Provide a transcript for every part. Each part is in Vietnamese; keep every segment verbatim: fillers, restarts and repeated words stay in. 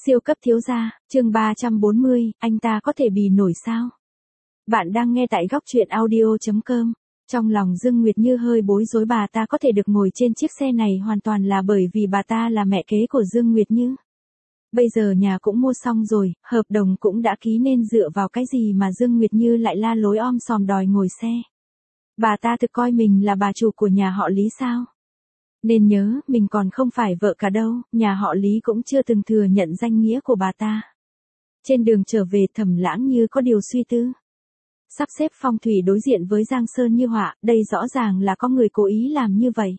Siêu cấp thiếu gia, chương ba trăm bốn mươi, anh ta có thể bì nổi sao? Bạn đang nghe tại góc truyện audio chấm com. Trong lòng Dương Nguyệt Như hơi bối rối, bà ta có thể được ngồi trên chiếc xe này hoàn toàn là bởi vì bà ta là mẹ kế của Dương Nguyệt Như. Bây giờ nhà cũng mua xong rồi, hợp đồng cũng đã ký, nên dựa vào cái gì mà Dương Nguyệt Như lại la lối om sòm đòi ngồi xe? Bà ta thực coi mình là bà chủ của nhà họ Lý sao? Nên nhớ, mình còn không phải vợ cả đâu, nhà họ Lý cũng chưa từng thừa nhận danh nghĩa của bà ta. Trên đường trở về, Thẩm Lãng như có điều suy tư. Sắp xếp phong thủy đối diện với Giang Sơn Như Họa, đây rõ ràng là có người cố ý làm như vậy.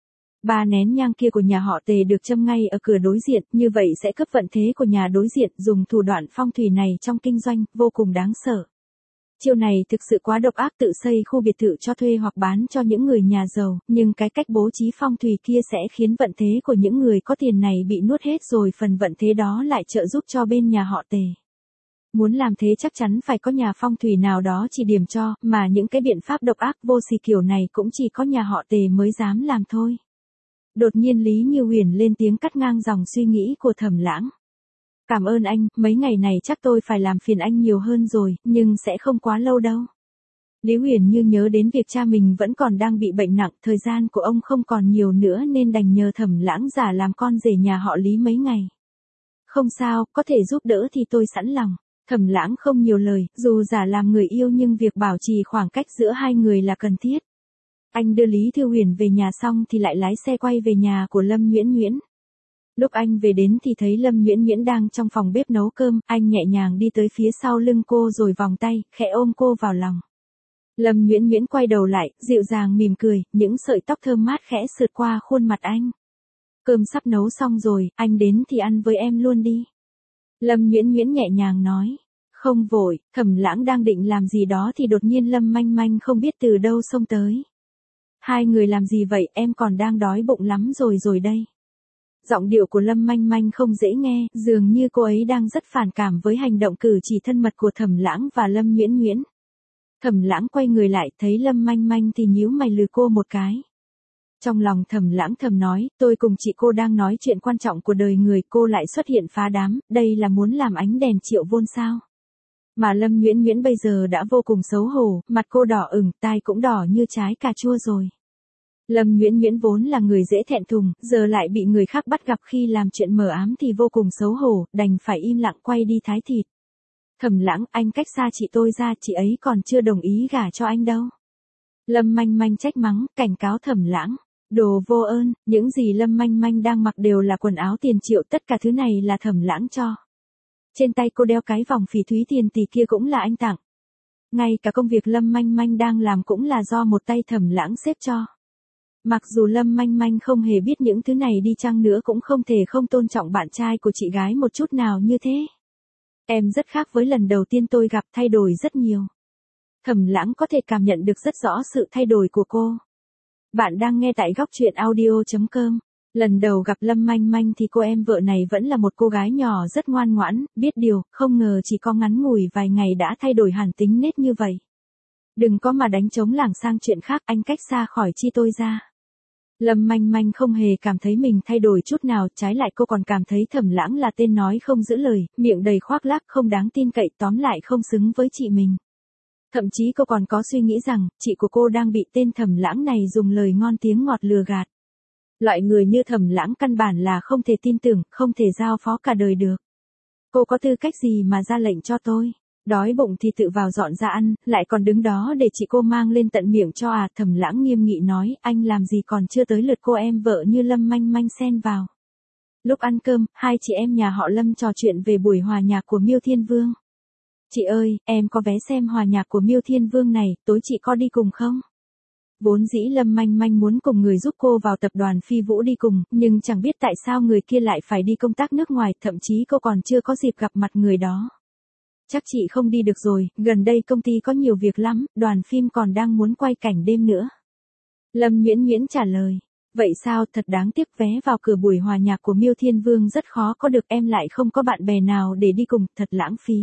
Ba nén nhang kia của nhà họ Tề được châm ngay ở cửa đối diện, như vậy sẽ cướp vận thế của nhà đối diện, dùng thủ đoạn phong thủy này trong kinh doanh, vô cùng đáng sợ. Chiêu này thực sự quá độc ác, tự xây khu biệt thự cho thuê hoặc bán cho những người nhà giàu, nhưng cái cách bố trí phong thủy kia sẽ khiến vận thế của những người có tiền này bị nuốt hết, rồi phần vận thế đó lại trợ giúp cho bên nhà họ Tề. Muốn làm thế chắc chắn phải có nhà phong thủy nào đó chỉ điểm cho, mà những cái biện pháp độc ác vô sỉ kiểu này cũng chỉ có nhà họ Tề mới dám làm thôi. Đột nhiên Lý Như Huyền lên tiếng cắt ngang dòng suy nghĩ của Thẩm Lãng. Cảm ơn anh, mấy ngày này chắc tôi phải làm phiền anh nhiều hơn rồi, nhưng sẽ không quá lâu đâu. Lý Huyền Như nhớ đến việc cha mình vẫn còn đang bị bệnh nặng, thời gian của ông không còn nhiều nữa nên đành nhờ Thẩm Lãng giả làm con rể nhà họ Lý mấy ngày. Không sao, có thể giúp đỡ thì tôi sẵn lòng. Thẩm Lãng không nhiều lời, dù giả làm người yêu nhưng việc bảo trì khoảng cách giữa hai người là cần thiết. Anh đưa Lý Thư Huyền về nhà xong thì lại lái xe quay về nhà của Lâm Nhuyễn Nhuyễn. Lúc anh về đến thì thấy Lâm Nhuyễn Nhuyễn đang trong phòng bếp nấu cơm, anh nhẹ nhàng đi tới phía sau lưng cô rồi vòng tay, khẽ ôm cô vào lòng. Lâm Nhuyễn Nhuyễn quay đầu lại, dịu dàng mỉm cười, những sợi tóc thơm mát khẽ sượt qua khuôn mặt anh. Cơm sắp nấu xong rồi, anh đến thì ăn với em luôn đi. Lâm Nhuyễn Nhuyễn nhẹ nhàng nói. Không vội. Thẩm Lãng đang định làm gì đó thì đột nhiên Lâm Manh Manh không biết từ đâu xông tới. Hai người làm gì vậy, em còn đang đói bụng lắm rồi rồi đây. Giọng điệu của Lâm Manh Manh không dễ nghe, dường như cô ấy đang rất phản cảm với hành động cử chỉ thân mật của Thẩm Lãng và Lâm Nhuyễn Nhuyễn. Thẩm Lãng quay người lại, thấy Lâm Manh Manh thì nhíu mày lườm cô một cái. Trong lòng Thẩm Lãng thầm nói, tôi cùng chị cô đang nói chuyện quan trọng của đời người, cô lại xuất hiện phá đám, đây là muốn làm ánh đèn triệu vôn sao? Mà Lâm Nhuyễn Nhuyễn bây giờ đã vô cùng xấu hổ, mặt cô đỏ ửng, tai cũng đỏ như trái cà chua rồi. Lâm Nhuyễn Nhuyễn vốn là người dễ thẹn thùng, giờ lại bị người khác bắt gặp khi làm chuyện mờ ám thì vô cùng xấu hổ, đành phải im lặng quay đi thái thịt. Thẩm Lãng, anh cách xa chị tôi ra, chị ấy còn chưa đồng ý gả cho anh đâu. Lâm Manh Manh trách mắng, cảnh cáo Thẩm Lãng. Đồ vô ơn, những gì Lâm Manh Manh đang mặc đều là quần áo tiền triệu, tất cả thứ này là Thẩm Lãng cho. Trên tay cô đeo cái vòng phỉ thúy tiền tỷ kia cũng là anh tặng. Ngay cả công việc Lâm Manh Manh đang làm cũng là do một tay Thẩm Lãng xếp cho. Mặc dù Lâm Manh Manh không hề biết những thứ này đi chăng nữa cũng không thể không tôn trọng bạn trai của chị gái một chút nào như thế. Em rất khác với lần đầu tiên tôi gặp, thay đổi rất nhiều. Thẩm Lãng có thể cảm nhận được rất rõ sự thay đổi của cô. Bạn đang nghe tại góc truyện audio chấm com. Lần đầu gặp Lâm Manh Manh thì cô em vợ này vẫn là một cô gái nhỏ rất ngoan ngoãn, biết điều, không ngờ chỉ có ngắn ngủi vài ngày đã thay đổi hẳn tính nết như vậy. Đừng có mà đánh trống lảng sang chuyện khác, anh cách xa khỏi chi tôi ra. Lâm Manh Manh không hề cảm thấy mình thay đổi chút nào, trái lại cô còn cảm thấy Thẩm Lãng là tên nói không giữ lời, miệng đầy khoác lác, không đáng tin cậy, tóm lại không xứng với chị mình. Thậm chí cô còn có suy nghĩ rằng, chị của cô đang bị tên Thẩm Lãng này dùng lời ngon tiếng ngọt lừa gạt. Loại người như Thẩm Lãng căn bản là không thể tin tưởng, không thể giao phó cả đời được. Cô có tư cách gì mà ra lệnh cho tôi? Đói bụng thì tự vào dọn ra ăn, lại còn đứng đó để chị cô mang lên tận miệng cho à? Thẩm Lãng nghiêm nghị nói, anh làm gì còn chưa tới lượt cô em vợ như Lâm Manh Manh xen vào. Lúc ăn cơm, hai chị em nhà họ Lâm trò chuyện về buổi hòa nhạc của Miêu Thiên Vương. Chị ơi, em có vé xem hòa nhạc của Miêu Thiên Vương này, tối chị có đi cùng không? Vốn dĩ Lâm Manh Manh muốn cùng người giúp cô vào tập đoàn Phi Vũ đi cùng, nhưng chẳng biết tại sao người kia lại phải đi công tác nước ngoài, thậm chí cô còn chưa có dịp gặp mặt người đó. Chắc chị không đi được rồi, gần đây công ty có nhiều việc lắm, đoàn phim còn đang muốn quay cảnh đêm nữa. Lâm Nhuyễn Nhuyễn trả lời. Vậy sao, thật đáng tiếc, vé vào cửa buổi hòa nhạc của Miêu Thiên Vương rất khó có được, em lại không có bạn bè nào để đi cùng, thật lãng phí.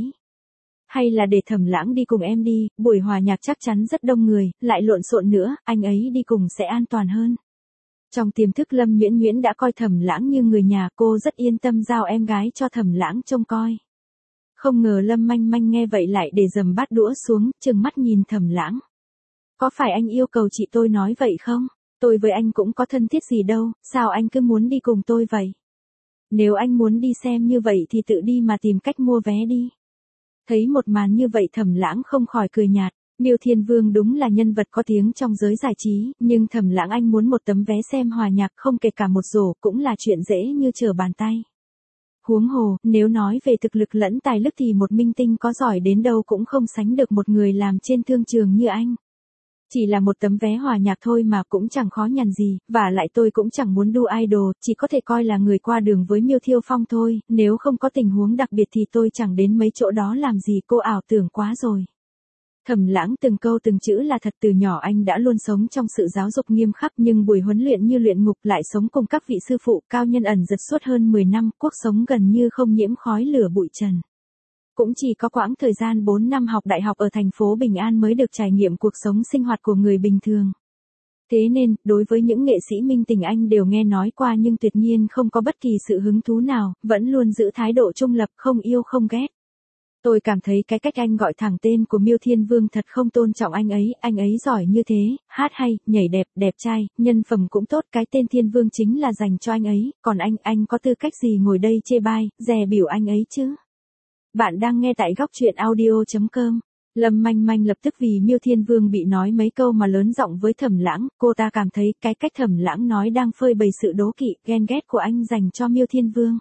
Hay là để Thẩm Lãng đi cùng em đi, buổi hòa nhạc chắc chắn rất đông người, lại lộn xộn nữa, anh ấy đi cùng sẽ an toàn hơn. Trong tiềm thức Lâm Nguyễn Nguyễn đã coi Thẩm Lãng như người nhà, cô rất yên tâm giao em gái cho Thẩm Lãng trông coi. Không ngờ Lâm Manh Manh nghe vậy lại để dầm bát đũa xuống, trừng mắt nhìn Thẩm Lãng. Có phải anh yêu cầu chị tôi nói vậy không? Tôi với anh cũng có thân thiết gì đâu, sao anh cứ muốn đi cùng tôi vậy? Nếu anh muốn đi xem như vậy thì tự đi mà tìm cách mua vé đi. Thấy một màn như vậy Thẩm Lãng không khỏi cười nhạt. Miêu Thiên Vương đúng là nhân vật có tiếng trong giới giải trí, nhưng Thẩm Lãng anh muốn một tấm vé xem hòa nhạc không kể cả một rổ cũng là chuyện dễ như trở bàn tay. Huống hồ, nếu nói về thực lực lẫn tài lực thì một minh tinh có giỏi đến đâu cũng không sánh được một người làm trên thương trường như anh. Chỉ là một tấm vé hòa nhạc thôi mà cũng chẳng khó nhằn gì, và lại tôi cũng chẳng muốn đu idol, chỉ có thể coi là người qua đường với Miêu Thiêu Phong thôi, nếu không có tình huống đặc biệt thì tôi chẳng đến mấy chỗ đó làm gì, cô ảo tưởng quá rồi. Thẩm Lãng từng câu từng chữ là thật, từ nhỏ anh đã luôn sống trong sự giáo dục nghiêm khắc nhưng buổi huấn luyện như luyện ngục, lại sống cùng các vị sư phụ cao nhân ẩn giật suốt hơn mười năm, cuộc sống gần như không nhiễm khói lửa bụi trần. Cũng chỉ có quãng thời gian bốn năm học đại học ở thành phố Bình An mới được trải nghiệm cuộc sống sinh hoạt của người bình thường. Thế nên, đối với những nghệ sĩ minh tình anh đều nghe nói qua nhưng tuyệt nhiên không có bất kỳ sự hứng thú nào, vẫn luôn giữ thái độ trung lập, không yêu không ghét. Tôi cảm thấy cái cách anh gọi thẳng tên của Miêu Thiên Vương thật không tôn trọng anh ấy, anh ấy giỏi như thế, hát hay, nhảy đẹp, đẹp trai, nhân phẩm cũng tốt, cái tên Thiên Vương chính là dành cho anh ấy, còn anh, anh có tư cách gì ngồi đây chê bai, dè biểu anh ấy chứ? Bạn đang nghe tại góc truyện audio chấm com. Lâm Manh Manh lập tức vì Miêu Thiên Vương bị nói mấy câu mà lớn giọng với Thẩm Lãng, cô ta cảm thấy cái cách Thẩm Lãng nói đang phơi bày sự đố kỵ, ghen ghét của anh dành cho Miêu Thiên Vương.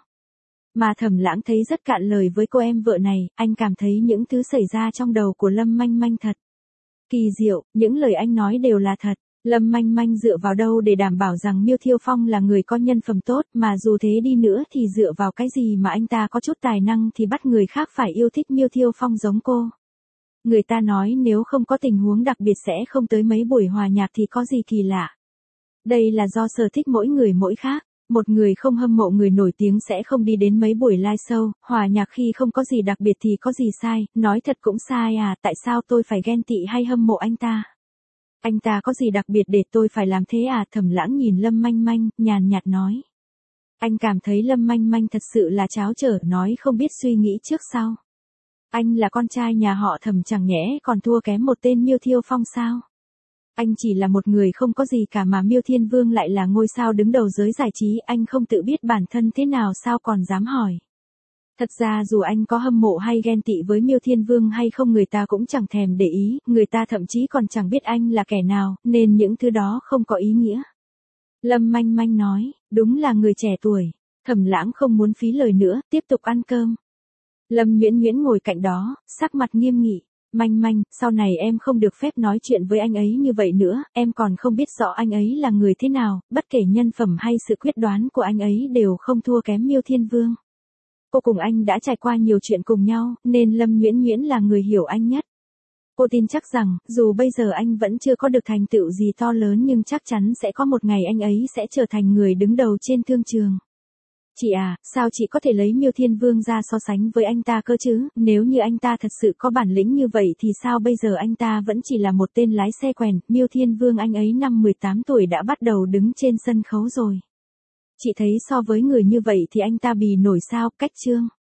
Mà Thẩm Lãng thấy rất cạn lời với cô em vợ này, anh cảm thấy những thứ xảy ra trong đầu của Lâm Manh Manh thật kỳ diệu, những lời anh nói đều là thật. Lâm Manh Manh dựa vào đâu để đảm bảo rằng Miêu Thiêu Phong là người có nhân phẩm tốt, mà dù thế đi nữa thì dựa vào cái gì mà anh ta có chút tài năng thì bắt người khác phải yêu thích Miêu Thiêu Phong giống cô. Người ta nói nếu không có tình huống đặc biệt sẽ không tới mấy buổi hòa nhạc thì có gì kỳ lạ. Đây là do sở thích mỗi người mỗi khác. Một người không hâm mộ người nổi tiếng sẽ không đi đến mấy buổi live show, hòa nhạc khi không có gì đặc biệt thì có gì sai, nói thật cũng sai à, tại sao tôi phải ghen tị hay hâm mộ anh ta? Anh ta có gì đặc biệt để tôi phải làm thế à? Thẩm Lãng nhìn Lâm Manh Manh, nhàn nhạt nói. Anh cảm thấy Lâm Manh Manh thật sự là tráo trở, nói không biết suy nghĩ trước sau. Anh là con trai nhà họ Thẩm chẳng nhẽ còn thua kém một tên Miêu Thiêu Phong sao? Anh chỉ là một người không có gì cả mà Miêu Thiên Vương lại là ngôi sao đứng đầu giới giải trí, anh không tự biết bản thân thế nào sao còn dám hỏi. Thật ra dù anh có hâm mộ hay ghen tị với Miêu Thiên Vương hay không người ta cũng chẳng thèm để ý, người ta thậm chí còn chẳng biết anh là kẻ nào, nên những thứ đó không có ý nghĩa. Lâm Manh Manh nói, đúng là người trẻ tuổi. Thẩm Lãng không muốn phí lời nữa, tiếp tục ăn cơm. Lâm Nguyễn Nguyễn ngồi cạnh đó, sắc mặt nghiêm nghị. Manh Manh, sau này em không được phép nói chuyện với anh ấy như vậy nữa, em còn không biết rõ anh ấy là người thế nào, bất kể nhân phẩm hay sự quyết đoán của anh ấy đều không thua kém Miêu Thiên Vương. Cô cùng anh đã trải qua nhiều chuyện cùng nhau, nên Lâm Nguyễn Nguyễn là người hiểu anh nhất. Cô tin chắc rằng, dù bây giờ anh vẫn chưa có được thành tựu gì to lớn nhưng chắc chắn sẽ có một ngày anh ấy sẽ trở thành người đứng đầu trên thương trường. Chị à, sao chị có thể lấy Miêu Thiên Vương ra so sánh với anh ta cơ chứ? Nếu như anh ta thật sự có bản lĩnh như vậy thì sao bây giờ anh ta vẫn chỉ là một tên lái xe quèn? Miêu Thiên Vương anh ấy năm mười tám tuổi đã bắt đầu đứng trên sân khấu rồi. Chị thấy so với người như vậy thì anh ta bì nổi sao? Cách chương.